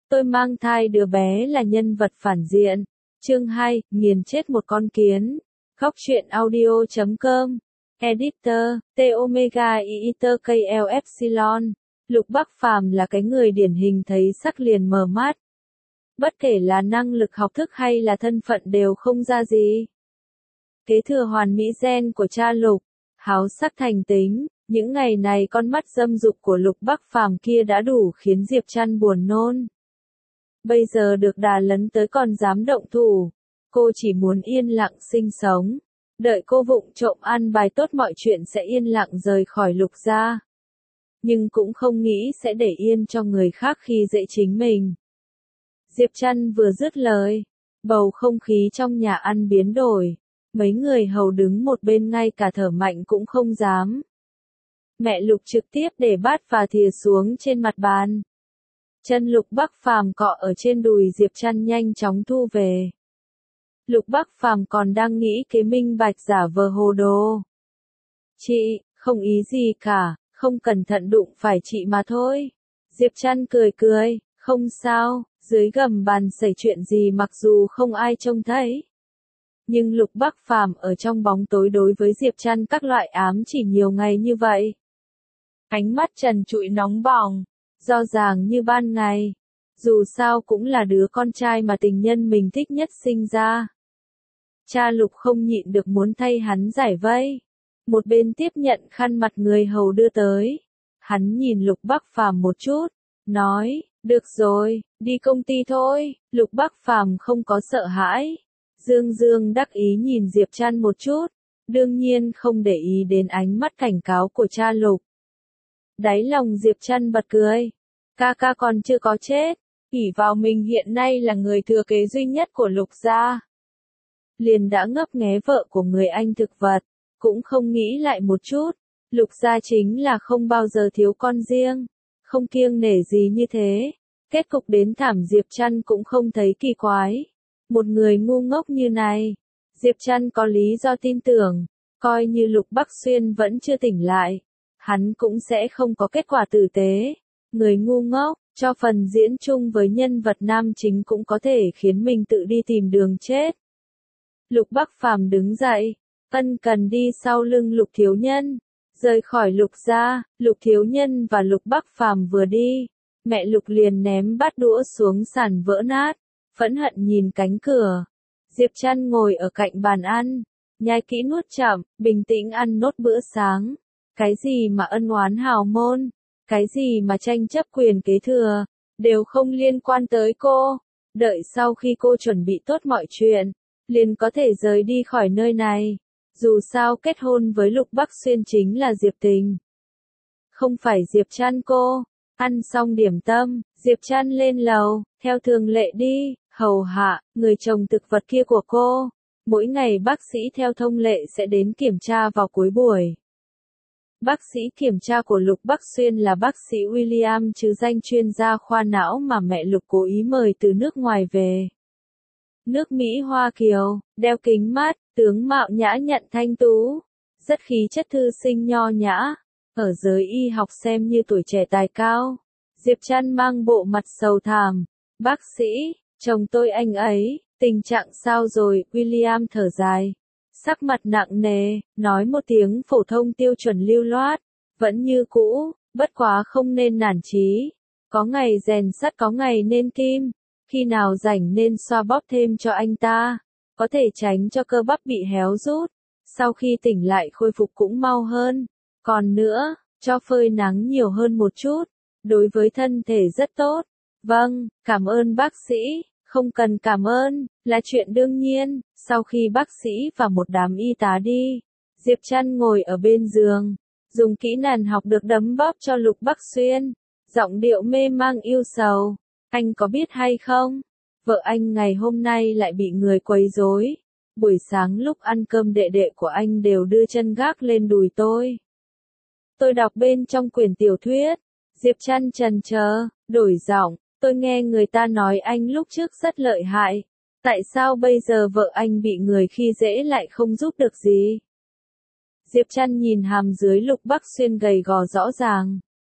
Tôi mang thai đứa bé là nhân vật phản diện. Chương 2, nghiền chết một con kiến. Góc truyện audio.com. Editor, T Omega Editor KL Epsilon. Lục Bắc Phàm là cái người điển hình thấy sắc liền mờ mắt. Bất kể là năng lực học thức hay là thân phận đều không ra gì. Kế thừa hoàn mỹ gen của cha Lục, háo sắc thành tính, những ngày này con mắt dâm dục của Lục Bắc Phàm kia đã đủ khiến Diệp Trăn buồn nôn. Bây giờ được đà lấn tới còn dám động thủ, cô chỉ muốn yên lặng sinh sống, đợi cô vụng trộm ăn bài tốt mọi chuyện sẽ yên lặng rời khỏi Lục gia. Nhưng cũng không nghĩ sẽ để yên cho người khác khi dễ chính mình. Diệp Trăn vừa dứt lời, bầu không khí trong nhà ăn biến đổi, mấy người hầu đứng một bên ngay cả thở mạnh cũng không dám. Mẹ Lục trực tiếp để bát và thìa xuống trên mặt bàn. Chân Lục Bắc Phàm cọ ở trên đùi Diệp Trăn nhanh chóng thu về. Lục Bắc Phàm còn đang nghĩ kế minh bạch giả vờ hồ đồ. Chị, không ý gì cả, không cẩn thận đụng phải chị mà thôi. Diệp Trăn cười cười, không sao, dưới gầm bàn xảy chuyện gì mặc dù không ai trông thấy. Nhưng Lục Bắc Phàm ở trong bóng tối đối với Diệp Trăn các loại ám chỉ nhiều ngày như vậy. Ánh mắt trần trụi nóng bỏng, rõ ràng như ban ngày. Dù sao cũng là đứa con trai mà tình nhân mình thích nhất sinh ra. Cha Lục không nhịn được muốn thay hắn giải vây. Một bên tiếp nhận khăn mặt người hầu đưa tới. Hắn nhìn Lục Bắc Phàm một chút, nói, được rồi, đi công ty thôi. Lục Bắc Phàm không có sợ hãi. Dương Dương đắc ý nhìn Diệp Trăn một chút, đương nhiên không để ý đến ánh mắt cảnh cáo của cha Lục. Đáy lòng Diệp Trăn bật cười, ca ca còn chưa có chết, ỷ vào mình hiện nay là người thừa kế duy nhất của Lục gia. Liền đã ngấp nghé vợ của người anh thực vật, cũng không nghĩ lại một chút, Lục gia chính là không bao giờ thiếu con riêng, không kiêng nể gì như thế. Kết cục đến thảm Diệp Trăn cũng không thấy kỳ quái. Một người ngu ngốc như này, Diệp Trăn có lý do tin tưởng, coi như Lục Bắc Xuyên vẫn chưa tỉnh lại, hắn cũng sẽ không có kết quả tử tế. Người ngu ngốc, cho phần diễn chung với nhân vật nam chính cũng có thể khiến mình tự đi tìm đường chết. Lục Bắc Phàm đứng dậy, ân cần đi sau lưng Lục thiếu nhân, rời khỏi Lục gia. Lục thiếu nhân và Lục Bắc Phàm vừa đi, mẹ Lục liền ném bát đũa xuống sàn vỡ nát. Phẫn hận nhìn cánh cửa. Diệp Trăn ngồi ở cạnh bàn ăn, nhai kỹ nuốt chậm, bình tĩnh ăn nốt bữa sáng. Cái gì mà ân oán hào môn, cái gì mà tranh chấp quyền kế thừa, đều không liên quan tới cô. Đợi sau khi cô chuẩn bị tốt mọi chuyện, liền có thể rời đi khỏi nơi này. Dù sao kết hôn với Lục Bắc Xuyên chính là Diệp Tình, không phải Diệp Trăn cô. Ăn xong điểm tâm, Diệp Trăn lên lầu, theo thường lệ đi, hầu hạ, người chồng thực vật kia của cô. Mỗi ngày bác sĩ theo thông lệ sẽ đến kiểm tra vào cuối buổi. Bác sĩ kiểm tra của Lục Bắc Xuyên là bác sĩ William chứ danh chuyên gia khoa não mà mẹ Lục cố ý mời từ nước ngoài về. Nước Mỹ Hoa Kiều, đeo kính mắt, tướng mạo nhã nhặn thanh tú, rất khí chất thư sinh nho nhã. Ở giới y học xem như tuổi trẻ tài cao. Diệp Trăn mang bộ mặt sầu thảm. Bác sĩ, chồng tôi anh ấy, tình trạng sao rồi? William thở dài. Sắc mặt nặng nề, nói một tiếng phổ thông tiêu chuẩn lưu loát. Vẫn như cũ, bất quá không nên nản chí. Có ngày rèn sắt có ngày nên kim. Khi nào rảnh nên xoa bóp thêm cho anh ta. Có thể tránh cho cơ bắp bị héo rút. Sau khi tỉnh lại khôi phục cũng mau hơn. Còn nữa, cho phơi nắng nhiều hơn một chút, đối với thân thể rất tốt. Vâng, cảm ơn bác sĩ, không cần cảm ơn, là chuyện đương nhiên. Sau khi bác sĩ và một đám y tá đi, Diệp Trăn ngồi ở bên giường, dùng kỹ năng học được đấm bóp cho Lục Bắc Xuyên, giọng điệu mê mang yêu sầu. Anh có biết hay không? Vợ anh ngày hôm nay lại bị người quấy rối. Buổi sáng lúc ăn cơm đệ đệ của anh đều đưa chân gác lên đùi tôi. Tôi đọc bên trong quyển tiểu thuyết. Diệp Trăn chần chờ, đổi giọng, tôi nghe người ta nói anh lúc trước rất lợi hại. Tại sao bây giờ vợ anh bị người khi dễ lại không giúp được gì? Diệp Trăn nhìn hàm dưới Lục Bắc Xuyên gầy gò rõ ràng.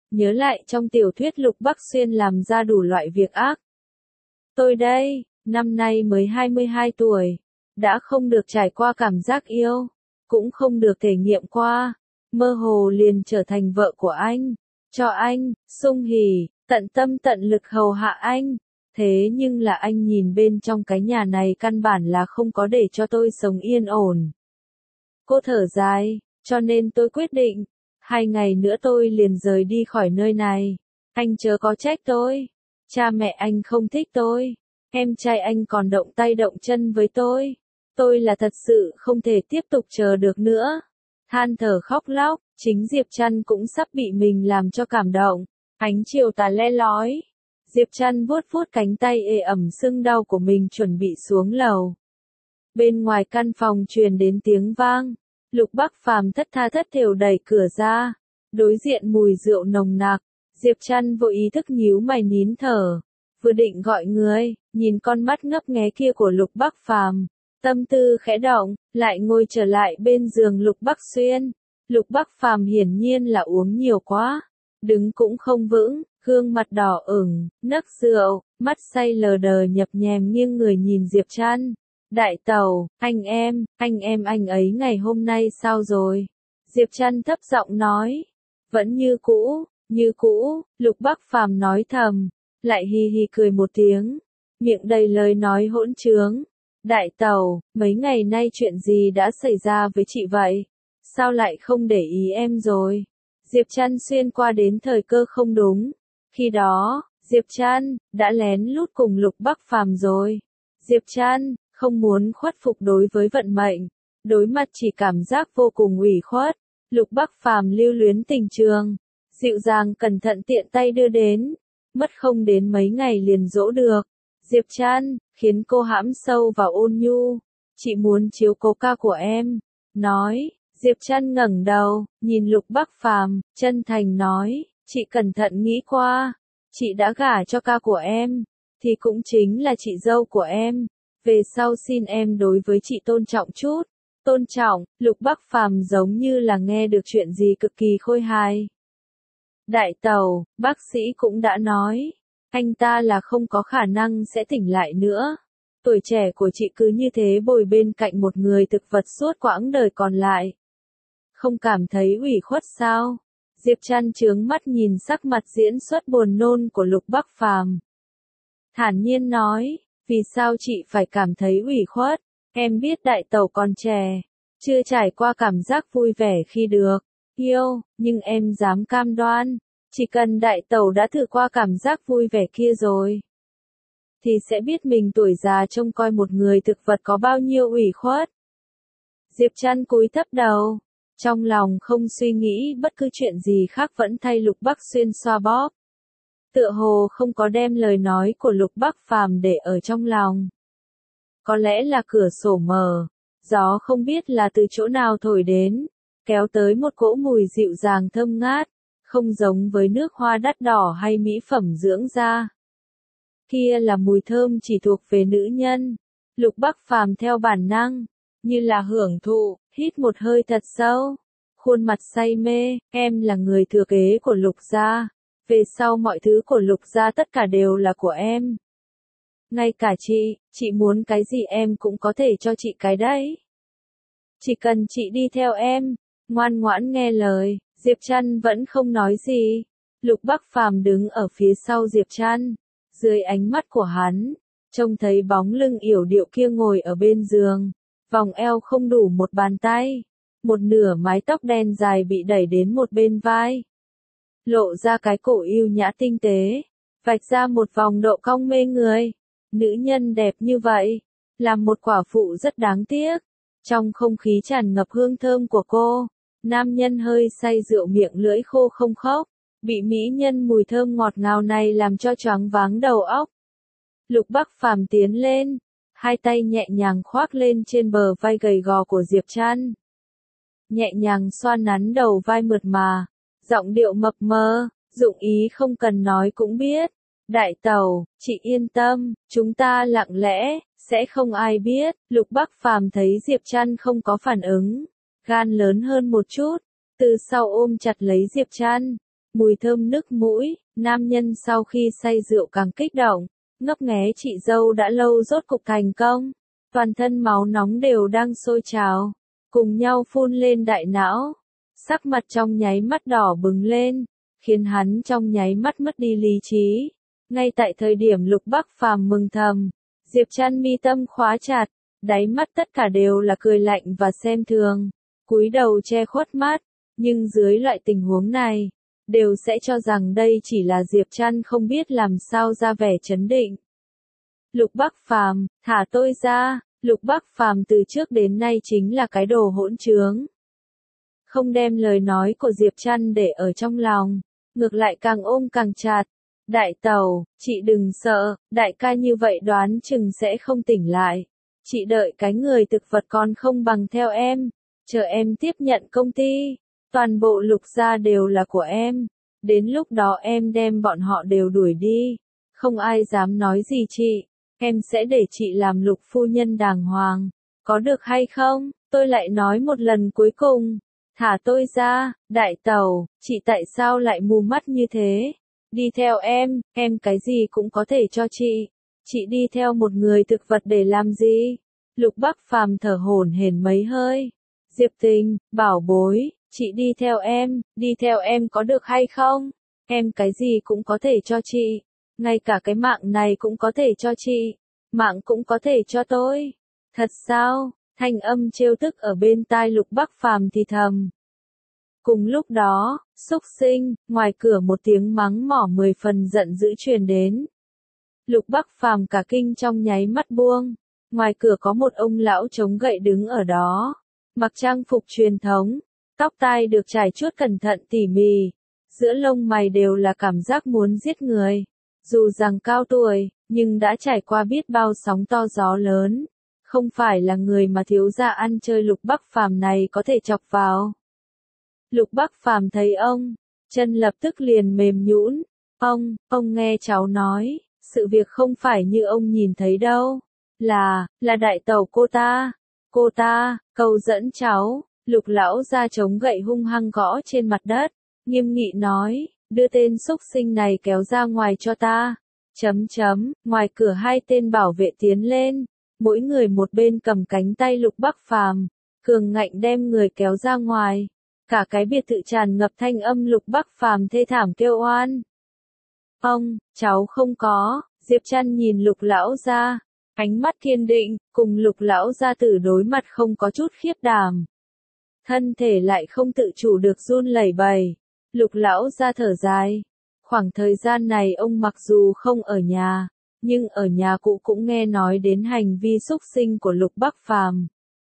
nhớ lại trong tiểu thuyết Lục Bắc Xuyên làm ra đủ loại việc ác. Tôi đây, năm nay mới 22 tuổi, đã không được trải qua cảm giác yêu, cũng không được thể nghiệm qua, mơ hồ liền trở thành vợ của anh, cho anh, sung hỉ, tận tâm tận lực hầu hạ anh. Thế nhưng là anh nhìn bên trong cái nhà này căn bản là không có để cho tôi sống yên ổn. Cô thở dài, cho nên tôi quyết định, 2 ngày nữa tôi liền rời đi khỏi nơi này. Anh chớ có trách tôi. Cha mẹ anh không thích tôi. Em trai anh còn động tay động chân với tôi. Tôi là thật sự không thể tiếp tục chờ được nữa. Than thở khóc lóc, chính Diệp Trăn cũng sắp bị mình làm cho cảm động. Ánh chiều tà le lói. Diệp Trăn vuốt vuốt cánh tay ê ẩm sưng đau của mình chuẩn bị xuống lầu. Bên ngoài căn phòng truyền đến tiếng vang. Lục Bắc Phàm thất tha thất thểu đẩy cửa ra. Đối diện mùi rượu nồng nặc. Diệp Trăn vô ý thức nhíu mày nín thở. Vừa định gọi người, nhìn con mắt ngấp nghé kia của Lục Bắc Phàm, tâm tư khẽ động, lại ngồi trở lại bên giường Lục Bắc Xuyên. Lục Bắc Phàm hiển nhiên là uống nhiều quá, đứng cũng không vững, gương mặt đỏ ửng, nấc rượu, mắt say lờ đờ nhập nhèm nghiêng người nhìn Diệp Trăn. Đại tẩu, anh em ấy ngày hôm nay sao rồi? Diệp Trăn thấp giọng nói. Vẫn như cũ, Lục Bắc Phàm nói thầm, lại hi hi cười một tiếng, miệng đầy lời nói hỗn trướng. Đại tẩu, mấy ngày nay chuyện gì đã xảy ra với chị vậy? Sao lại không để ý em rồi? Diệp Trăn xuyên qua đến thời cơ không đúng. Khi đó, Diệp Trăn đã lén lút cùng Lục Bắc Phàm rồi. Diệp Trăn không muốn khuất phục đối với vận mệnh, đối mặt chỉ cảm giác vô cùng ủy khuất. Lục Bắc Phàm lưu luyến tình trường, dịu dàng cẩn thận tiện tay đưa đến, mất không đến mấy ngày liền dỗ được. Diệp Trăn khiến cô hãm sâu vào ôn nhu. Chị muốn chiếu cố ca của em, nói. Diệp Trăn ngẩng đầu, nhìn Lục Bắc Phàm, chân thành nói, chị cẩn thận nghĩ qua, chị đã gả cho ca của em, thì cũng chính là chị dâu của em. Về sau xin em đối với chị tôn trọng chút. Tôn trọng, Lục Bắc Phàm giống như là nghe được chuyện gì cực kỳ khôi hài. Đại tẩu, bác sĩ cũng đã nói, anh ta là không có khả năng sẽ tỉnh lại nữa. Tuổi trẻ của chị cứ như thế bồi bên cạnh một người thực vật suốt quãng đời còn lại. Không cảm thấy ủy khuất sao? Diệp Trăn trướng mắt nhìn sắc mặt diễn xuất buồn nôn của Lục Bắc Phàm. Thản nhiên nói, vì sao chị phải cảm thấy ủy khuất? Em biết đại tẩu còn trẻ, chưa trải qua cảm giác vui vẻ khi được yêu, nhưng em dám cam đoan, chỉ cần đại tẩu đã thử qua cảm giác vui vẻ kia rồi, thì sẽ biết mình tuổi già trông coi một người thực vật có bao nhiêu ủy khuất. Diệp Trăn cúi thấp đầu, trong lòng không suy nghĩ bất cứ chuyện gì khác vẫn thay Lục Bắc Xuyên xoa bóp. Tựa hồ không có đem lời nói của Lục Bắc Phàm để ở trong lòng. Có lẽ là cửa sổ mở, gió không biết là từ chỗ nào thổi đến, kéo tới một cỗ mùi dịu dàng thơm ngát, không giống với nước hoa đắt đỏ hay mỹ phẩm dưỡng da. Kia là mùi thơm chỉ thuộc về nữ nhân. Lục Bắc Phàm theo bản năng, như là hưởng thụ, hít một hơi thật sâu, khuôn mặt say mê, em là người thừa kế của Lục gia, về sau mọi thứ của Lục gia tất cả đều là của em. Ngay cả chị muốn cái gì em cũng có thể cho chị cái đấy. Chỉ cần chị đi theo em, ngoan ngoãn nghe lời. Diệp Trăn vẫn không nói gì. Lục Bắc Phàm đứng ở phía sau Diệp Trăn, dưới ánh mắt của hắn, trông thấy bóng lưng yểu điệu kia ngồi ở bên giường, vòng eo không đủ một bàn tay, một nửa mái tóc đen dài bị đẩy đến một bên vai, lộ ra cái cổ yêu nhã tinh tế, vạch ra một vòng độ cong mê người. Nữ nhân đẹp như vậy, là một quả phụ rất đáng tiếc. Trong không khí tràn ngập hương thơm của cô, nam nhân hơi say rượu miệng lưỡi khô không khóc, bị mỹ nhân mùi thơm ngọt ngào này làm cho choáng váng đầu óc. Lục Bắc Phàm tiến lên, hai tay nhẹ nhàng khoác lên trên bờ vai gầy gò của Diệp Trăn. Nhẹ nhàng xoa nắn đầu vai mượt mà, giọng điệu mập mờ, dụng ý không cần nói cũng biết. Đại tẩu, chị yên tâm, chúng ta lặng lẽ, sẽ không ai biết. Lục Bắc Phàm thấy Diệp Trăn không có phản ứng, gan lớn hơn một chút, từ sau ôm chặt lấy Diệp Trăn, mùi thơm nức mũi, nam nhân sau khi say rượu càng kích động, ngấp nghé chị dâu đã lâu rốt cục thành công, toàn thân máu nóng đều đang sôi trào, cùng nhau phun lên đại não, sắc mặt trong nháy mắt đỏ bừng lên, khiến hắn trong nháy mắt mất đi lý trí. Ngay tại thời điểm Lục Bắc Phàm mừng thầm, Diệp Trăn mi tâm khóa chặt, đáy mắt tất cả đều là cười lạnh và xem thường, cúi đầu che khuất mắt, nhưng dưới loại tình huống này, đều sẽ cho rằng đây chỉ là Diệp Trăn không biết làm sao ra vẻ trấn định. Lục Bắc Phàm, thả tôi ra, Lục Bắc Phàm từ trước đến nay chính là cái đồ hỗn trướng. Không đem lời nói của Diệp Trăn để ở trong lòng, ngược lại càng ôm càng chặt. Đại tẩu, chị đừng sợ, đại ca như vậy đoán chừng sẽ không tỉnh lại. Chị đợi cái người thực vật còn không bằng theo em, chờ em tiếp nhận công ty. Toàn bộ Lục gia đều là của em. Đến lúc đó em đem bọn họ đều đuổi đi. Không ai dám nói gì chị. Em sẽ để chị làm Lục phu nhân đàng hoàng. Có được hay không? Tôi lại nói một lần cuối cùng. Thả tôi ra, đại tẩu, chị tại sao lại mù mắt như thế? Đi theo em cái gì cũng có thể cho chị. Chị đi theo một người thực vật để làm gì? Lục Bắc Phàm thở hổn hển mấy hơi. Diệp Tình, bảo bối, chị đi theo em có được hay không? Em cái gì cũng có thể cho chị. Ngay cả cái mạng này cũng có thể cho chị. Mạng cũng có thể cho tôi. Thật sao? Thanh âm trêu tức ở bên tai Lục Bắc Phàm thì thầm. Cùng lúc đó, xúc sinh, ngoài cửa một tiếng mắng mỏ 10 phần giận dữ truyền đến. Lục Bắc Phàm cả kinh trong nháy mắt buông. Ngoài cửa có một ông lão chống gậy đứng ở đó, mặc trang phục truyền thống, tóc tai được trải chuốt cẩn thận tỉ mỉ, giữa lông mày đều là cảm giác muốn giết người. Dù rằng cao tuổi, nhưng đã trải qua biết bao sóng to gió lớn, không phải là người mà thiếu gia ăn chơi Lục Bắc Phàm này có thể chọc vào. Lục Bắc Phàm thấy ông, chân lập tức liền mềm nhũn. Ông nghe cháu nói, sự việc không phải như ông nhìn thấy đâu. Là đại tẩu cô ta, cầu dẫn cháu. Lục lão ra chống gậy hung hăng gõ trên mặt đất, nghiêm nghị nói, đưa tên xúc sinh này kéo ra ngoài cho ta. Ngoài cửa hai tên bảo vệ tiến lên, mỗi người một bên cầm cánh tay Lục Bắc Phàm, cường ngạnh đem người kéo ra ngoài. Cả cái biệt thự tràn ngập thanh âm Lục Bắc Phàm thê thảm kêu oan. Cháu không có, Diệp Trăn nhìn Lục lão gia, ánh mắt kiên định, cùng Lục lão gia tử đối mặt không có chút khiếp đảm. Thân thể lại không tự chủ được run lẩy bẩy. Lục lão gia thở dài. Khoảng thời gian này ông mặc dù không ở nhà, nhưng ở nhà cụ cũng nghe nói đến hành vi xúc sinh của Lục Bắc Phàm.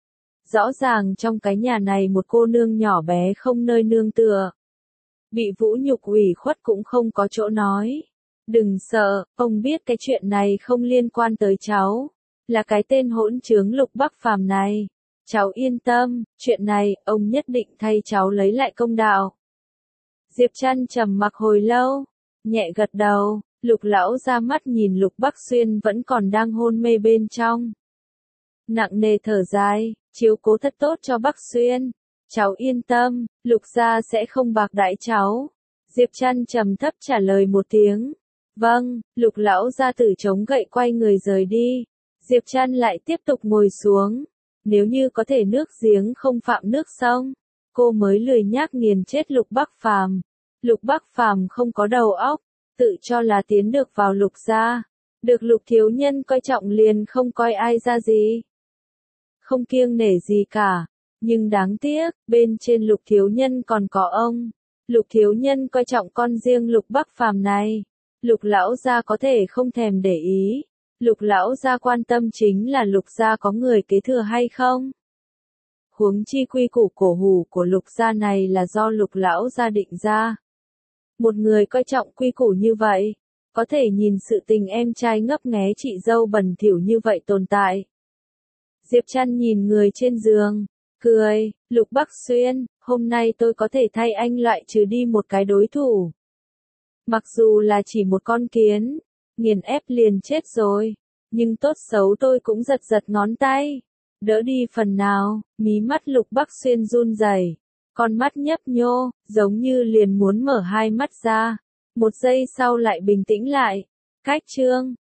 Rõ ràng trong cái nhà này một cô nương nhỏ bé không nơi nương tựa. Bị vũ nhục ủy khuất cũng không có chỗ nói. Đừng sợ, ông biết cái chuyện này không liên quan tới cháu. Là cái tên hỗn trướng Lục Bắc Phàm này. Cháu yên tâm, chuyện này, ông nhất định thay cháu lấy lại công đạo. Diệp Trăn trầm mặc hồi lâu, nhẹ gật đầu, Lục lão ra mắt nhìn Lục Bắc Xuyên vẫn còn đang hôn mê bên trong. Nặng nề thở dài, chiếu cố thật tốt cho Bắc Xuyên. Cháu yên tâm, Lục gia sẽ không bạc đãi cháu. Diệp Trăn trầm thấp trả lời một tiếng. Vâng, Lục lão gia tử chống gậy quay người rời đi. Diệp Trăn lại tiếp tục ngồi xuống. Nếu như có thể nước giếng không phạm nước sông, cô mới lười nhác nghiền chết Lục Bắc Phàm. Lục Bắc Phàm không có đầu óc, tự cho là tiến được vào Lục gia, được Lục thiếu nhân coi trọng liền không coi ai ra gì. Không kiêng nể gì cả, nhưng đáng tiếc, bên trên Lục thiếu nhân còn có ông. Lục thiếu nhân coi trọng con riêng Lục Bắc Phàm này. Lục lão gia có thể không thèm để ý. Lục lão gia quan tâm chính là Lục gia có người kế thừa hay không. Huống chi quy củ cổ hủ của Lục gia này là do Lục lão gia định ra. Một người coi trọng quy củ như vậy, có thể nhìn sự tình em trai ngấp nghé chị dâu bẩn thỉu như vậy tồn tại. Diệp Trăn nhìn người trên giường, cười, Lục Bắc Xuyên, hôm nay tôi có thể thay anh loại trừ đi một cái đối thủ. Mặc dù là chỉ một con kiến, nghiền ép liền chết rồi, nhưng tốt xấu tôi cũng giật giật ngón tay, đỡ đi phần nào. Mí mắt Lục Bắc Xuyên run rẩy, Con mắt nhấp nhô, giống như liền muốn mở hai mắt ra. Một giây sau lại bình tĩnh lại. Cách chương